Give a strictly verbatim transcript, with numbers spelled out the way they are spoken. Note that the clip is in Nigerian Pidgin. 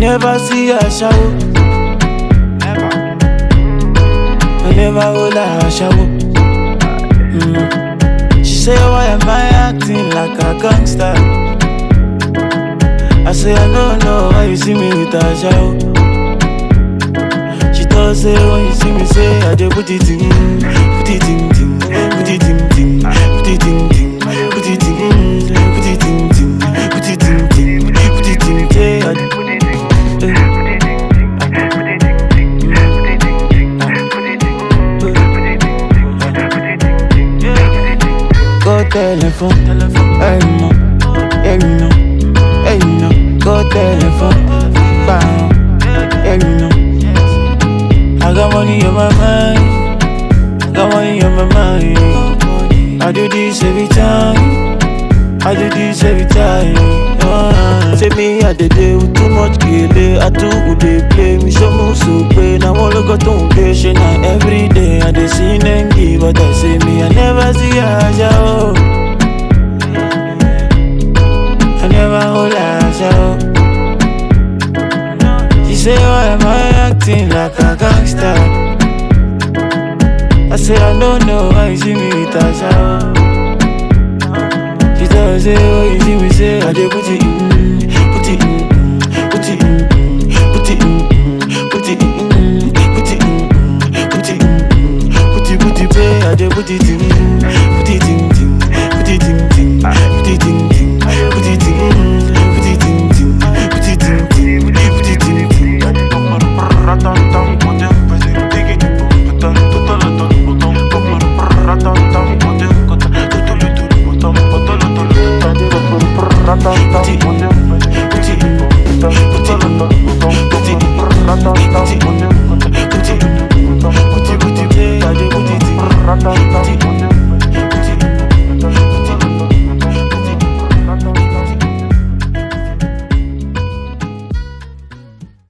never see her shower. I never hold her shower. Mm. She say, why am I acting like a gangster? I say, I don't know why you see me with a shower. She thought, say, when you see me, say, I dey put it in, put it in, in, put it in, in, put it in, in, put it in, put it in, in, put it in, in, put it in, yeah, I dey put it in. Go telephone, hey no, hey no, hey no. Go telephone, bam, hey no. I got money on my mind, I got money on my mind. I do this every time, I do this every time. Uh, say me I dey dey with too much kele, I too would dey play me so much so pain. I wanna go to patient and every day I dey see Nengi, but I say me I never see Aja. Oh. I never hold Aja. She say why am I acting like a gangster? I say I don't know why you see me with Aja. She tell me say oh you see me say I dey put it in, put it in, put it in, put it in, put it in, put it in, put it in, put it put it pay I dey put it in, put it in.